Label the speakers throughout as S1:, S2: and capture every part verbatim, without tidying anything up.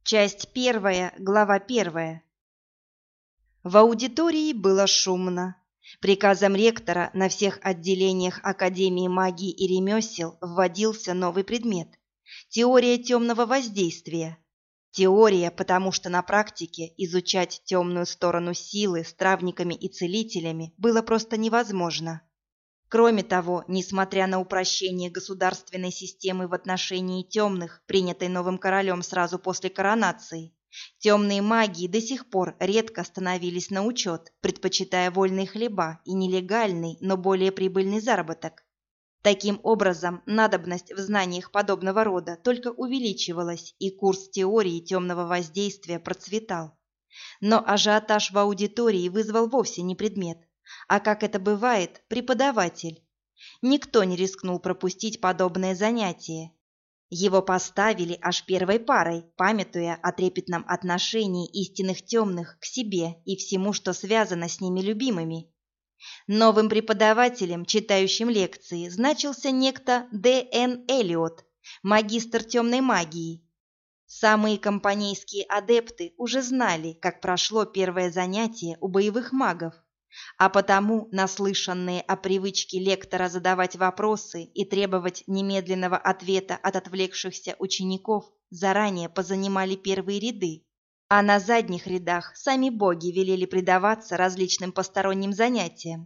S1: Часть первая, глава первая. В аудитории было шумно. Приказом ректора на всех отделениях Академии магии и ремесел вводился новый предмет – теория темного воздействия. Теория, потому что на практике изучать темную сторону силы с травниками и целителями было просто невозможно. Кроме того, несмотря на упрощение государственной системы в отношении темных, принятой новым королем сразу после коронации, темные маги до сих пор редко становились на учет, предпочитая вольные хлеба и нелегальный, но более прибыльный заработок. Таким образом, надобность в знаниях подобного рода только увеличивалась, и курс теории темного воздействия процветал. Но ажиотаж в аудитории вызвал вовсе не предмет, а, как это бывает, преподаватель. Никто не рискнул пропустить подобное занятие. Его поставили аж первой парой, памятуя о трепетном отношении истинных темных к себе и всему, что связано с ними любимыми. Новым преподавателем, читающим лекции, значился некто Д Н Эллиот, магистр темной магии. Самые компанейские адепты уже знали, как прошло первое занятие у боевых магов, а потому, наслышанные о привычке лектора задавать вопросы и требовать немедленного ответа от отвлекшихся учеников, заранее позанимали первые ряды, а на задних рядах сами боги велели предаваться различным посторонним занятиям.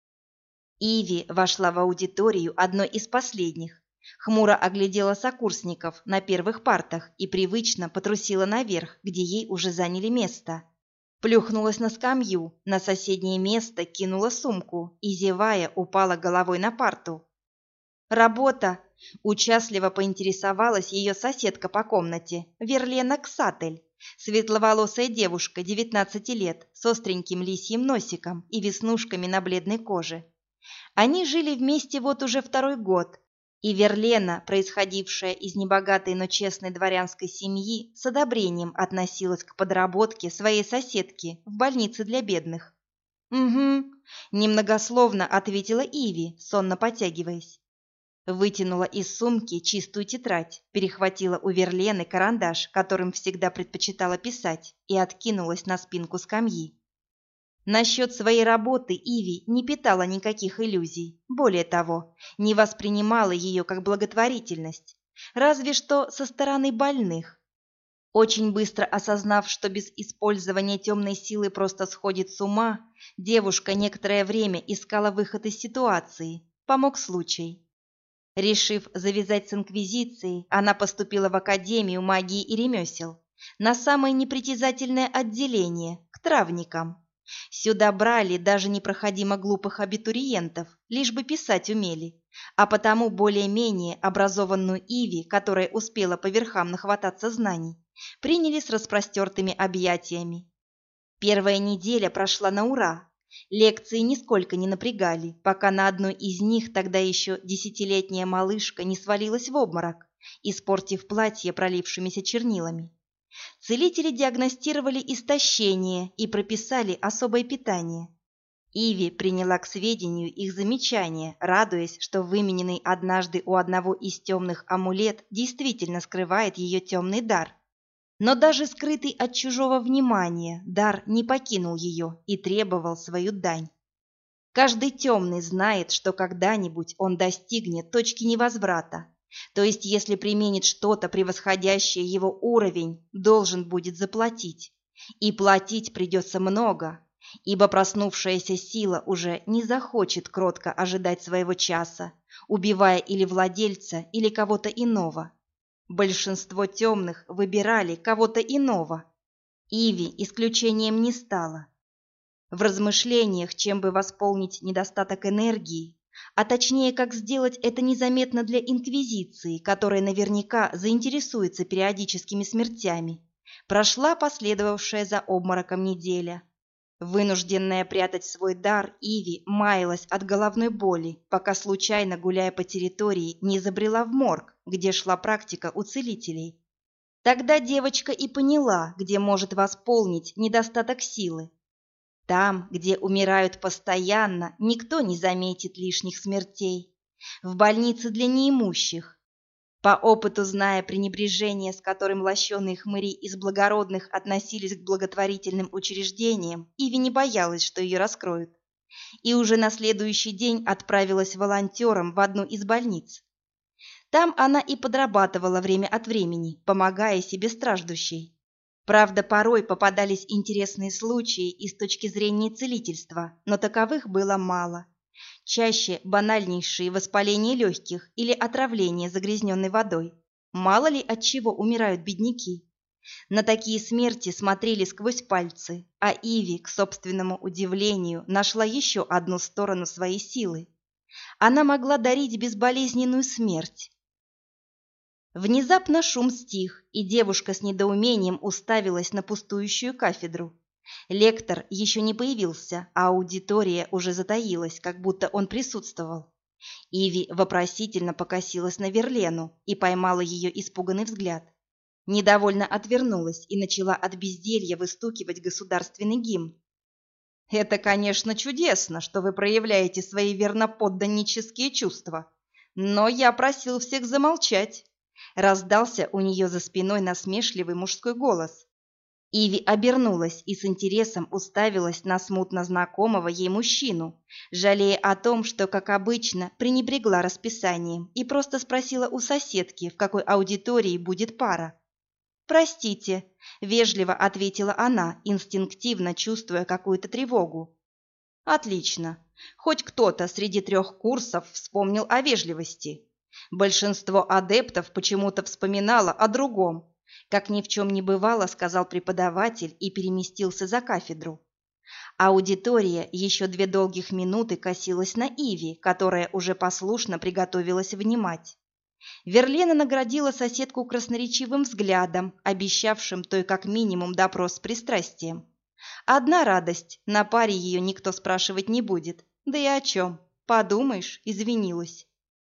S1: Иви вошла в аудиторию одной из последних, хмуро оглядела сокурсников на первых партах и привычно потрусила наверх, где ей уже заняли место. Плюхнулась на скамью, на соседнее место кинула сумку и, зевая, упала головой на парту. «Работа!» – участливо поинтересовалась ее соседка по комнате, Верлена Ксатель, светловолосая девушка девятнадцати лет с остреньким лисьим носиком и веснушками на бледной коже. Они жили вместе вот уже второй год, и Верлена, происходившая из небогатой, но честной дворянской семьи, с одобрением относилась к подработке своей соседки в больнице для бедных. «Угу», – немногословно ответила Иви, сонно потягиваясь. Вытянула из сумки чистую тетрадь, перехватила у Верлены карандаш, которым всегда предпочитала писать, и откинулась на спинку скамьи. Насчет своей работы Иви не питала никаких иллюзий. Более того, не воспринимала ее как благотворительность, разве что со стороны больных. Очень быстро осознав, что без использования темной силы просто сходит с ума, девушка некоторое время искала выход из ситуации. Помог случай. Решив завязать с инквизицией, она поступила в Академию магии и ремесел, на самое непритязательное отделение, к травникам. Сюда брали даже непроходимо глупых абитуриентов, лишь бы писать умели, а потому более-менее образованную Иви, которая успела по верхам нахвататься знаний, приняли с распростертыми объятиями. Первая неделя прошла на ура. Лекции нисколько не напрягали, пока на одной из них тогда еще десятилетняя малышка не свалилась в обморок, испортив платье пролившимися чернилами. Целители диагностировали истощение и прописали особое питание. Иви приняла к сведению их замечания, радуясь, что вымененный однажды у одного из темных амулет действительно скрывает ее темный дар. Но даже скрытый от чужого внимания дар не покинул ее и требовал свою дань. Каждый темный знает, что когда-нибудь он достигнет точки невозврата. То есть, если применит что-то, превосходящее его уровень, должен будет заплатить. И платить придется много, ибо проснувшаяся сила уже не захочет кротко ожидать своего часа, убивая или владельца, или кого-то иного. Большинство темных выбирали кого-то иного. Иви исключением не стала. В размышлениях, чем бы восполнить недостаток энергии, а точнее, как сделать это незаметно для инквизиции, которая наверняка заинтересуется периодическими смертями, прошла последовавшая за обмороком неделя. Вынужденная прятать свой дар, Иви маялась от головной боли, пока случайно, гуляя по территории, не забрела в морг, где шла практика у целителей. Тогда девочка и поняла, где может восполнить недостаток силы. Там, где умирают постоянно, никто не заметит лишних смертей. В больнице для неимущих. По опыту зная пренебрежение, с которым лощеные хмыри из благородных относились к благотворительным учреждениям, Иви не боялась, что ее раскроют. И уже на следующий день отправилась волонтером в одну из больниц. Там она и подрабатывала время от времени, помогая себе страждущей. Правда, порой попадались интересные случаи и с точки зрения целительства, но таковых было мало. Чаще банальнейшие воспаления легких или отравление загрязненной водой. Мало ли от чего умирают бедняки. На такие смерти смотрели сквозь пальцы, а Иви, к собственному удивлению, нашла еще одну сторону своей силы. Она могла дарить безболезненную смерть. Внезапно шум стих, и девушка с недоумением уставилась на пустующую кафедру. Лектор еще не появился, а аудитория уже затаилась, как будто он присутствовал. Иви вопросительно покосилась на Верлену и поймала ее испуганный взгляд. Недовольно отвернулась и начала от безделья выстукивать государственный гимн. «Это, конечно, чудесно, что вы проявляете свои верноподданнические чувства, но я просил всех замолчать», — раздался у нее за спиной насмешливый мужской голос. Иви обернулась и с интересом уставилась на смутно знакомого ей мужчину, жалея о том, что, как обычно, пренебрегла расписанием и просто спросила у соседки, в какой аудитории будет пара. «Простите», — вежливо ответила она, инстинктивно чувствуя какую-то тревогу. «Отлично. Хоть кто-то среди трех курсов вспомнил о вежливости. Большинство адептов почему-то вспоминало о другом. Как ни в чем не бывало, сказал преподаватель и переместился за кафедру. Аудитория еще две долгих минуты косилась на Иви, которая уже послушно приготовилась внимать. Верлена наградила соседку красноречивым взглядом, обещавшим той как минимум допрос с пристрастием. Одна радость, на паре ее никто спрашивать не будет. Да и о чем? Подумаешь, извинилась.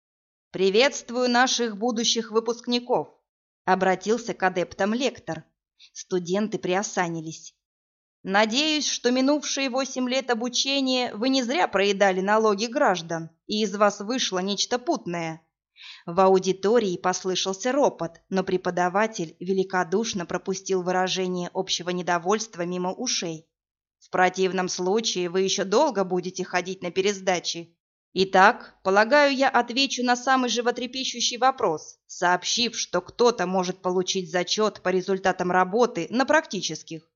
S1: «Приветствую наших будущих выпускников», — обратился к адептам лектор. Студенты приосанились. «Надеюсь, что минувшие восемь лет обучения вы не зря проедали налоги граждан, и из вас вышло нечто путное». В аудитории послышался ропот, но преподаватель великодушно пропустил выражение общего недовольства мимо ушей. «В противном случае вы еще долго будете ходить на пересдачи. Итак, полагаю, я отвечу на самый животрепещущий вопрос, сообщив, что кто-то может получить зачет по результатам работы на практических.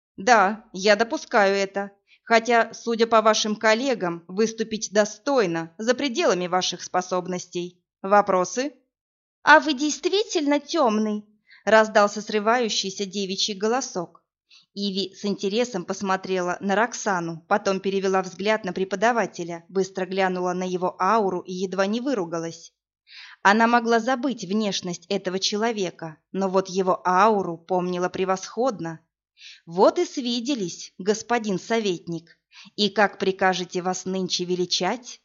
S1: Да, я допускаю это, хотя, судя по вашим коллегам, выступить достойно, за пределами ваших способностей. Вопросы?» «А вы действительно темный?» — раздался срывающийся девичий голосок. Иви с интересом посмотрела на Роксану, потом перевела взгляд на преподавателя, быстро глянула на его ауру и едва не выругалась. Она могла забыть внешность этого человека, но вот его ауру помнила превосходно. «Вот и свиделись, господин советник. И как прикажете вас нынче величать?»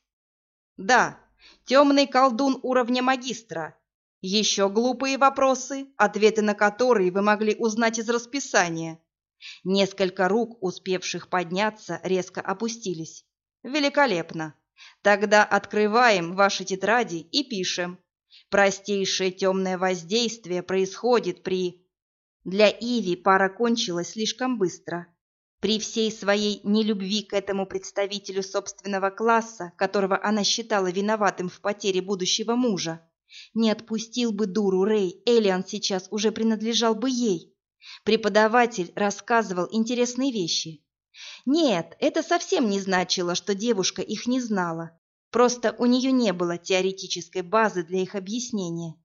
S1: «Да, темный колдун уровня магистра. Еще глупые вопросы, ответы на которые вы могли узнать из расписания». Несколько рук, успевших подняться, резко опустились. «Великолепно. Тогда открываем ваши тетради и пишем. Простейшее темное воздействие происходит при...» Для Иви пара кончилась слишком быстро. При всей своей нелюбви к этому представителю собственного класса, которого она считала виноватым в потере будущего мужа, не отпустил бы дуру Рэй, Элиан сейчас уже принадлежал бы ей. Преподаватель рассказывал интересные вещи. Нет, это совсем не значило, что девушка их не знала. Просто у нее не было теоретической базы для их объяснения.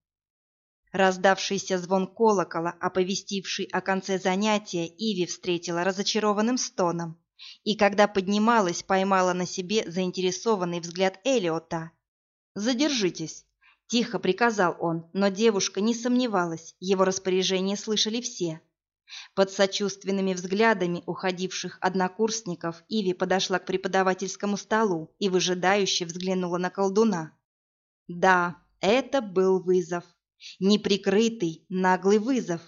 S1: Раздавшийся звон колокола, оповестивший о конце занятия, Иви встретила разочарованным стоном. И когда поднималась, поймала на себе заинтересованный взгляд Элиота. «Задержитесь», – тихо приказал он, но девушка не сомневалась, его распоряжение слышали все. Под сочувственными взглядами уходивших однокурсников Иви подошла к преподавательскому столу и выжидающе взглянула на колдуна. Да, это был вызов. Неприкрытый, наглый вызов.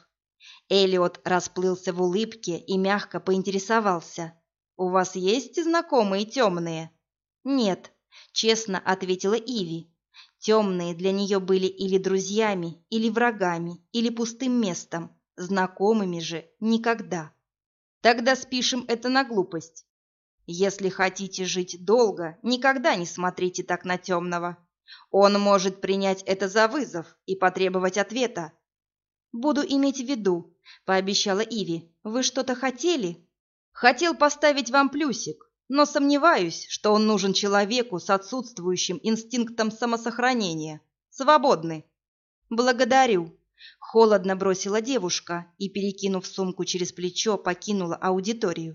S1: Элиот расплылся в улыбке и мягко поинтересовался. «У вас есть знакомые темные?» «Нет», — честно ответила Иви. Темные для нее были или друзьями, или врагами, или пустым местом, знакомыми же никогда. Тогда спишем это на глупость. Если хотите жить долго, никогда не смотрите так на темного. Он может принять это за вызов и потребовать ответа. «Буду иметь в виду», — пообещала Иви. «Вы что-то хотели?» «Хотел поставить вам плюсик, но сомневаюсь, что он нужен человеку с отсутствующим инстинктом самосохранения. Свободны». «Благодарю», — холодно бросила девушка и, перекинув сумку через плечо, покинула аудиторию.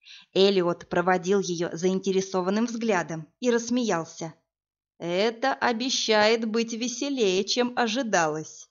S1: Элиот проводил ее заинтересованным взглядом и рассмеялся. «Это обещает быть веселее, чем ожидалось».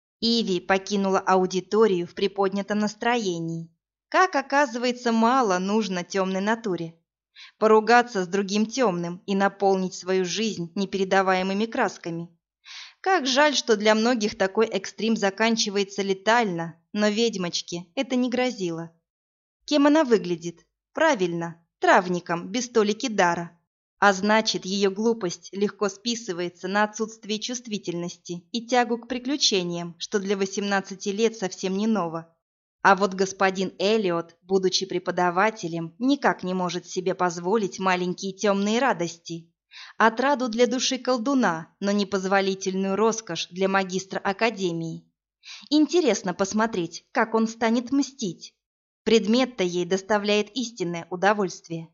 S1: Иви покинула аудиторию в приподнятом настроении. Как оказывается, мало нужно темной натуре. Поругаться с другим темным и наполнить свою жизнь непередаваемыми красками. Как жаль, что для многих такой экстрим заканчивается летально, но ведьмочке это не грозило. Кем она выглядит? Правильно, травником, без толики дара. А значит, ее глупость легко списывается на отсутствие чувствительности и тягу к приключениям, что для восемнадцати лет совсем не ново. А вот господин Элиот, будучи преподавателем, никак не может себе позволить маленькие темные радости. Отраду для души колдуна, но непозволительную роскошь для магистра академии. Интересно посмотреть, как он станет мстить. Предмет-то ей доставляет истинное удовольствие.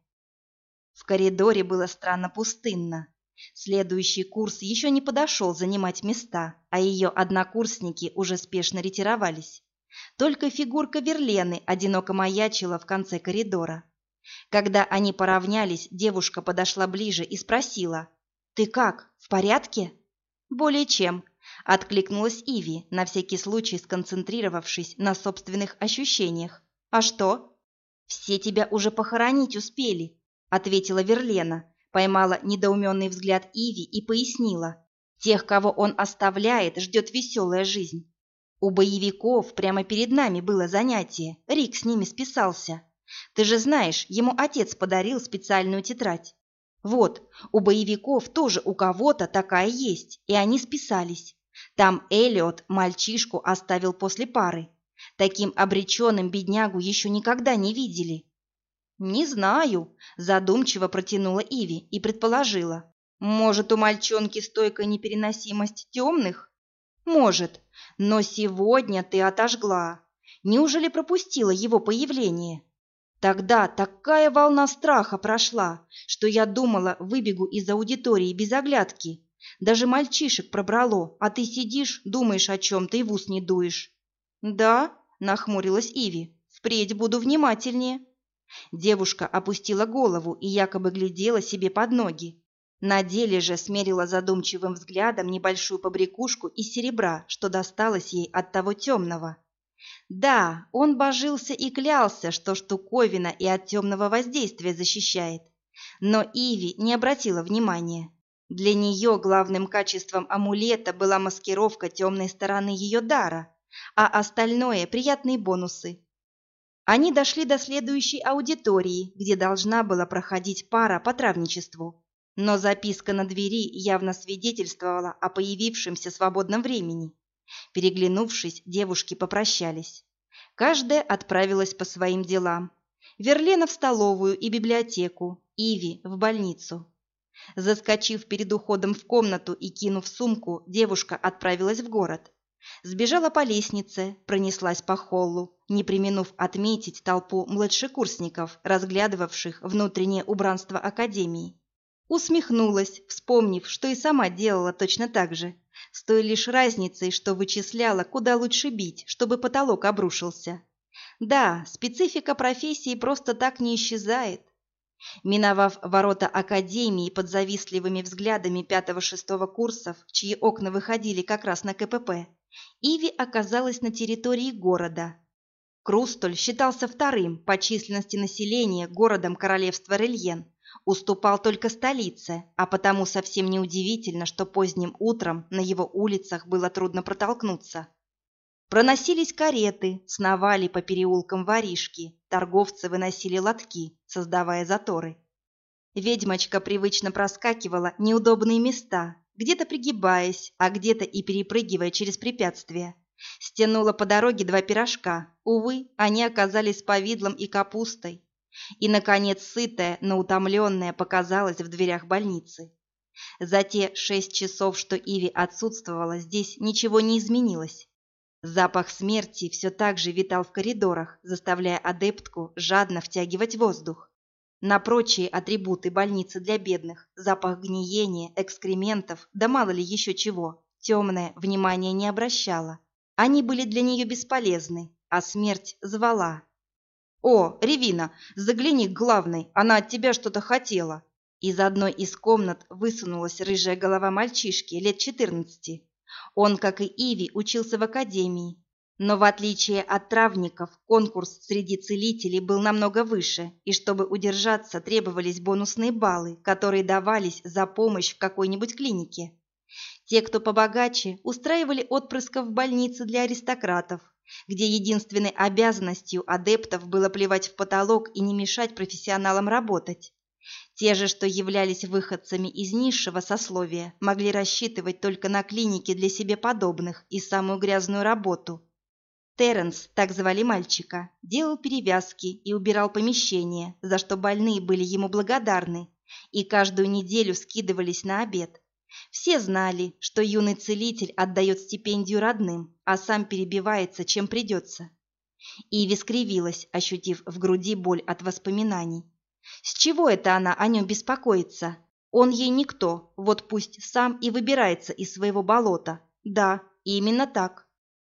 S1: В коридоре было странно пустынно. Следующий курс еще не подошел занимать места, а ее однокурсники уже спешно ретировались. Только фигурка Верлены одиноко маячила в конце коридора. Когда они поравнялись, девушка подошла ближе и спросила: «Ты как, в порядке?» «Более чем», — откликнулась Иви, на всякий случай сконцентрировавшись на собственных ощущениях. «А что?» «Все тебя уже похоронить успели», — ответила Верлена, поймала недоуменный взгляд Иви и пояснила. «Тех, кого он оставляет, ждет веселая жизнь. У боевиков прямо перед нами было занятие, Рик с ними списался. Ты же знаешь, ему отец подарил специальную тетрадь. Вот, у боевиков тоже у кого-то такая есть, и они списались. Там Элиот мальчишку оставил после пары. Таким обреченным беднягу еще никогда не видели». «Не знаю», – задумчиво протянула Иви и предположила. «Может, у мальчонки стойкая непереносимость темных?» «Может, но сегодня ты отожгла. Неужели пропустила его появление?» Тогда такая волна страха прошла, что я думала, выбегу из аудитории без оглядки. Даже мальчишек пробрало, а ты сидишь, думаешь о чем-то и в ус не дуешь. «Да», – нахмурилась Иви, – «впредь буду внимательнее». Девушка опустила голову и якобы глядела себе под ноги. На деле же смерила задумчивым взглядом небольшую побрякушку из серебра, что досталось ей от того темного. Да, он божился и клялся, что штуковина и от темного воздействия защищает. Но Иви не обратила внимания. Для нее главным качеством амулета была маскировка темной стороны ее дара, а остальное – приятные бонусы. Они дошли до следующей аудитории, где должна была проходить пара по травничеству. Но записка на двери явно свидетельствовала о появившемся свободном времени. Переглянувшись, девушки попрощались. Каждая отправилась по своим делам. Верлена в столовую и библиотеку, Иви в больницу. Заскочив перед уходом в комнату и кинув сумку, девушка отправилась в город. Сбежала по лестнице, пронеслась по холлу, не преминув отметить толпу младшекурсников, разглядывавших внутреннее убранство академии. Усмехнулась, вспомнив, что и сама делала точно так же, с той лишь разницей, что вычисляла, куда лучше бить, чтобы потолок обрушился. Да, специфика профессии просто так не исчезает. Миновав ворота академии под завистливыми взглядами пятого-шестого курсов, чьи окна выходили как раз на ка пэ пэ, Иви оказалась на территории города. Крустоль считался вторым по численности населения городом королевства Рельен, уступал только столице, а потому совсем неудивительно, что поздним утром на его улицах было трудно протолкнуться. Проносились кареты, сновали по переулкам воришки, торговцы выносили лотки, создавая заторы. Ведьмочка привычно проскакивала неудобные места, где-то пригибаясь, а где-то и перепрыгивая через препятствия. Стянула по дороге два пирожка. Увы, они оказались с повидлом и капустой. И, наконец, сытая, но утомленная показалась в дверях больницы. За те шесть часов, что Иви отсутствовала, здесь ничего не изменилось. Запах смерти все так же витал в коридорах, заставляя адептку жадно втягивать воздух. На прочие атрибуты больницы для бедных, запах гниения, экскрементов, да мало ли еще чего, темное внимание не обращала. Они были для нее бесполезны, а смерть звала. «О, Ревина, загляни к главной, она от тебя что-то хотела». Из одной из комнат высунулась рыжая голова мальчишки лет четырнадцати. Он, как и Иви, учился в академии. Но в отличие от травников, конкурс среди целителей был намного выше, и чтобы удержаться, требовались бонусные баллы, которые давались за помощь в какой-нибудь клинике. Те, кто побогаче, устраивали отпрысков в больнице для аристократов, где единственной обязанностью адептов было плевать в потолок и не мешать профессионалам работать. Те же, что являлись выходцами из низшего сословия, могли рассчитывать только на клиники для себе подобных и самую грязную работу. Терренс, так звали мальчика, делал перевязки и убирал помещение, за что больные были ему благодарны, и каждую неделю скидывались на обед. Все знали, что юный целитель отдает стипендию родным, а сам перебивается, чем придется. Иви скривилась, ощутив в груди боль от воспоминаний. С чего это она о нем беспокоится? Он ей никто, вот пусть сам и выбирается из своего болота. Да, именно так.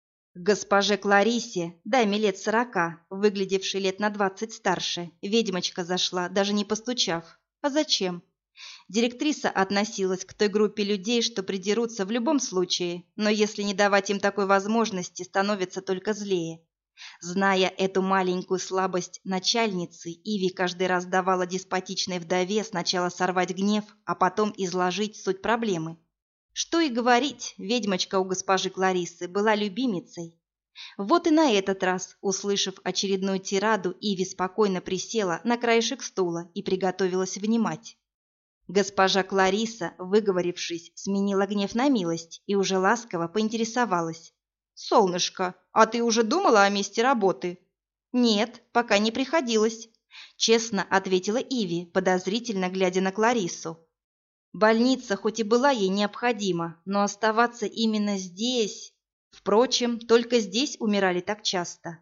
S1: К госпоже Кларисе, даме лет сорока, выглядевшей лет на двадцать старше, ведьмочка зашла, даже не постучав. А зачем? Директриса относилась к той группе людей, что придерутся в любом случае, но если не давать им такой возможности, становятся только злее. Зная эту маленькую слабость начальницы, Иви каждый раз давала деспотичной вдове сначала сорвать гнев, а потом изложить суть проблемы. Что и говорить, ведьмочка у госпожи Кларисы была любимицей. Вот и на этот раз, услышав очередную тираду, Иви спокойно присела на краешек стула и приготовилась внимать. Госпожа Клариса, выговорившись, сменила гнев на милость и уже ласково поинтересовалась. «Солнышко, а ты уже думала о месте работы?» «Нет, пока не приходилось», – честно ответила Иви, подозрительно глядя на Кларису. Больница хоть и была ей необходима, но оставаться именно здесь... Впрочем, только здесь умирали так часто.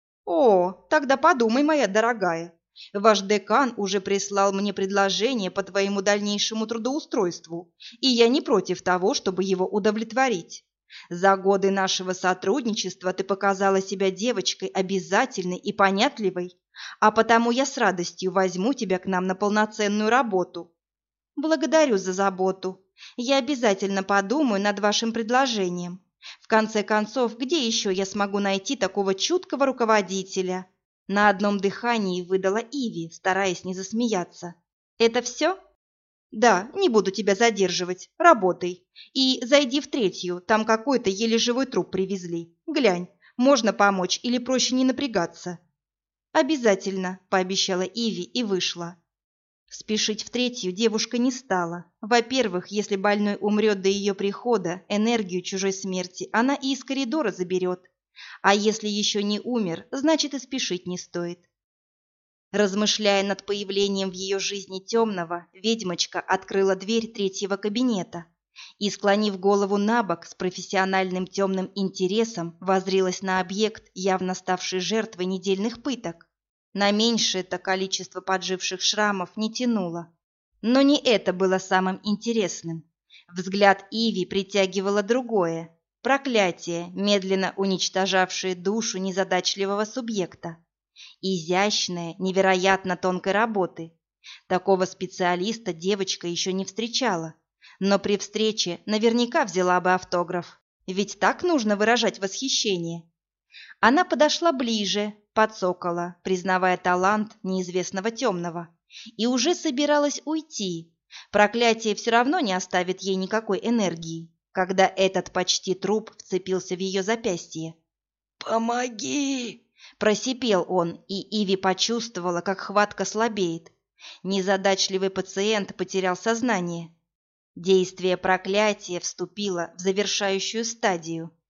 S1: «О, тогда подумай, моя дорогая. Ваш декан уже прислал мне предложение по твоему дальнейшему трудоустройству, и я не против того, чтобы его удовлетворить. За годы нашего сотрудничества ты показала себя девочкой обязательной и понятливой, а потому я с радостью возьму тебя к нам на полноценную работу». «Благодарю за заботу. Я обязательно подумаю над вашим предложением. В конце концов, где еще я смогу найти такого чуткого руководителя?» На одном дыхании выдала Иви, стараясь не засмеяться. «Это все?» «Да, не буду тебя задерживать. Работай. И зайди в третью, там какой-то еле живой труп привезли. Глянь, можно помочь или проще не напрягаться?» «Обязательно», – пообещала Иви и вышла. Спешить в третью девушка не стала. Во-первых, если больной умрет до ее прихода, энергию чужой смерти она и из коридора заберет. А если еще не умер, значит и спешить не стоит. Размышляя над появлением в ее жизни темного, ведьмочка открыла дверь третьего кабинета и, склонив голову набок, с профессиональным темным интересом воззрилась на объект, явно ставший жертвой недельных пыток. На меньшее-то количество подживших шрамов не тянуло. Но не это было самым интересным. Взгляд Иви притягивало другое. Проклятие, медленно уничтожавшее душу незадачливого субъекта. Изящное, невероятно тонкой работы. Такого специалиста девочка еще не встречала. Но при встрече наверняка взяла бы автограф. Ведь так нужно выражать восхищение. Она подошла ближе, подсокола, признавая талант неизвестного темного, и уже собиралась уйти. Проклятие все равно не оставит ей никакой энергии, когда этот почти труп вцепился в ее запястье. «Помоги!» – просипел он, и Иви почувствовала, как хватка слабеет. Незадачливый пациент потерял сознание. Действие проклятия вступило в завершающую стадию.